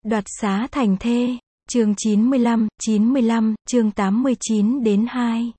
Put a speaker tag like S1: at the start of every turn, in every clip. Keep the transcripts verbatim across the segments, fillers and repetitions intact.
S1: Đoạt xá thành thê, chương chín mươi lăm, chín mươi lăm, chương tám mươi chín đến hai.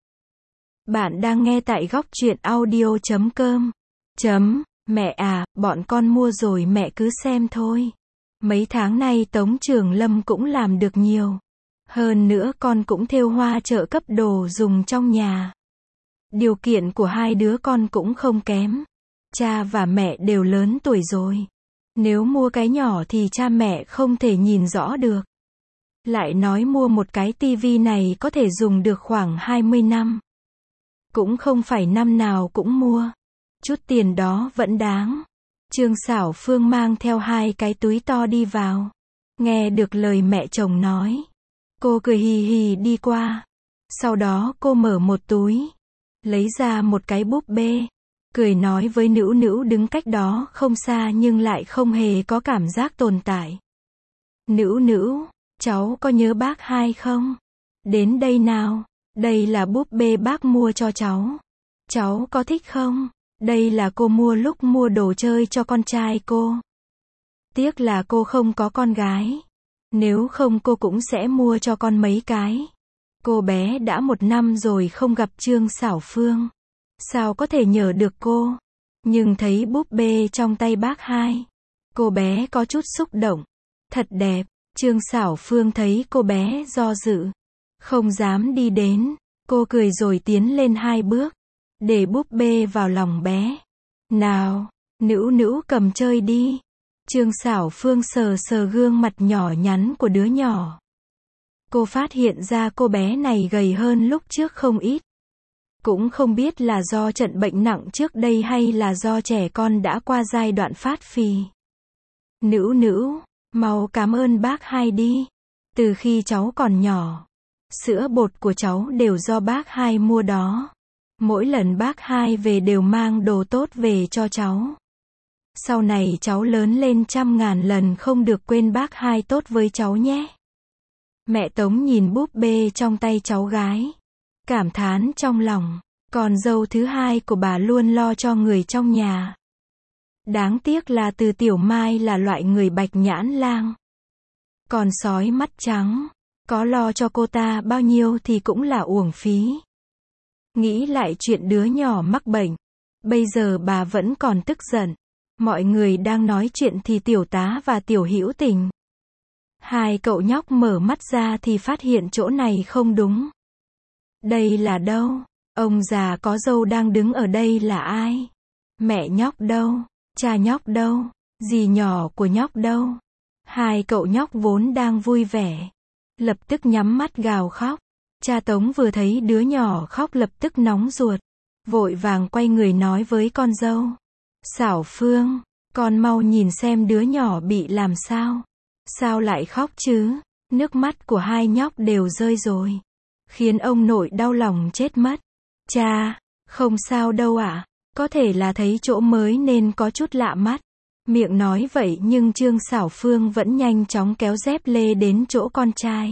S1: Bạn đang nghe tại góc truyện audio chấm com. Chấm, mẹ à, bọn con mua rồi mẹ cứ xem thôi. Mấy tháng nay Tống Trường Lâm cũng làm được nhiều. Hơn nữa con cũng thêu hoa trợ cấp đồ dùng trong nhà. Điều kiện của hai đứa con cũng không kém. Cha và mẹ đều lớn tuổi rồi. Nếu mua cái nhỏ thì cha mẹ không thể nhìn rõ được. Lại nói mua một cái tivi này có thể dùng được khoảng hai mươi năm. Cũng không phải năm nào cũng mua. Chút tiền đó vẫn đáng. Trương Xảo Phương mang theo hai cái túi to đi vào. Nghe được lời mẹ chồng nói. Cô cười hì hì đi qua. Sau đó cô mở một túi. Lấy ra một cái búp bê. Cười nói với Nữu Nữu đứng cách đó không xa nhưng lại không hề có cảm giác tồn tại. Nữu Nữu, cháu có nhớ bác hai không? Đến đây nào, đây là búp bê bác mua cho cháu. Cháu có thích không? Đây là cô mua lúc mua đồ chơi cho con trai cô. Tiếc là cô không có con gái. Nếu không cô cũng sẽ mua cho con mấy cái. Cô bé đã một năm rồi không gặp Trương Xảo Phương. Sao có thể nhớ được cô? Nhưng thấy búp bê trong tay bác hai. Cô bé có chút xúc động. Thật đẹp. Trương Xảo Phương thấy cô bé do dự. Không dám đi đến. Cô cười rồi tiến lên hai bước. Để búp bê vào lòng bé. Nào, Nữu Nữu cầm chơi đi. Trương Xảo Phương sờ sờ gương mặt nhỏ nhắn của đứa nhỏ. Cô phát hiện ra cô bé này gầy hơn lúc trước không ít. Cũng không biết là do trận bệnh nặng trước đây hay là do trẻ con đã qua giai đoạn phát phì. Nữu Nữu, mau cảm ơn bác hai đi. Từ khi cháu còn nhỏ, sữa bột của cháu đều do bác hai mua đó. Mỗi lần bác hai về đều mang đồ tốt về cho cháu. Sau này cháu lớn lên trăm ngàn lần không được quên bác hai tốt với cháu nhé. Mẹ Tống nhìn búp bê trong tay cháu gái. Cảm thán trong lòng. Con dâu thứ hai của bà luôn lo cho người trong nhà. Đáng tiếc là Từ Tiểu Mai là loại người bạch nhãn lang. Còn sói mắt trắng. Có lo cho cô ta bao nhiêu thì cũng là uổng phí. Nghĩ lại chuyện đứa nhỏ mắc bệnh. Bây giờ bà vẫn còn tức giận. Mọi người đang nói chuyện thì Tiểu Tá và Tiểu Hữu Tình. Hai cậu nhóc mở mắt ra thì phát hiện chỗ này không đúng. Đây là đâu? Ông già có râu đang đứng ở đây là ai? Mẹ nhóc đâu? Cha nhóc đâu? Dì nhỏ của nhóc đâu? Hai cậu nhóc vốn đang vui vẻ. Lập tức nhắm mắt gào khóc. Cha Tống vừa thấy đứa nhỏ khóc lập tức nóng ruột. Vội vàng quay người nói với con dâu. Xảo Phương, con mau nhìn xem đứa nhỏ bị làm sao. Sao lại khóc chứ? Nước mắt của hai nhóc đều rơi rồi. Khiến ông nội đau lòng chết mất. Cha, không sao đâu ạ. Có thể là thấy chỗ mới nên có chút lạ mắt. Miệng nói vậy nhưng Trương Xảo Phương vẫn nhanh chóng kéo dép lê đến chỗ con trai.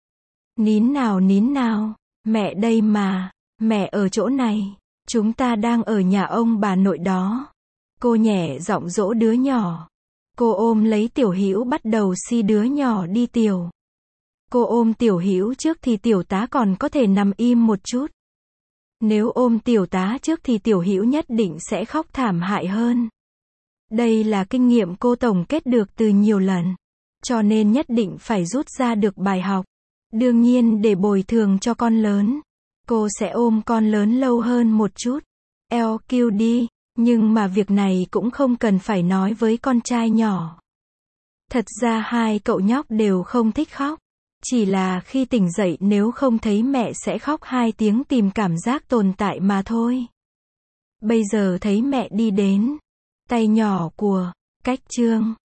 S1: Nín nào nín nào, mẹ đây mà, mẹ ở chỗ này. Chúng ta đang ở nhà ông bà nội đó. Cô nhẹ giọng dỗ đứa nhỏ. Cô ôm lấy Tiểu Hữu bắt đầu si đứa nhỏ đi tiểu. Cô ôm Tiểu Hữu trước thì Tiểu Tá còn có thể nằm im một chút. Nếu ôm Tiểu Tá trước thì Tiểu Hữu nhất định sẽ khóc thảm hại hơn. Đây là kinh nghiệm cô tổng kết được từ nhiều lần. Cho nên nhất định phải rút ra được bài học. Đương nhiên để bồi thường cho con lớn. Cô sẽ ôm con lớn lâu hơn một chút. lờ quy đi. Nhưng mà việc này cũng không cần phải nói với con trai nhỏ. Thật ra hai cậu nhóc đều không thích khóc. Chỉ là khi tỉnh dậy nếu không thấy mẹ sẽ khóc hai tiếng tìm cảm giác tồn tại mà thôi. Bây giờ thấy mẹ đi đến. Tay nhỏ của, cách Trương,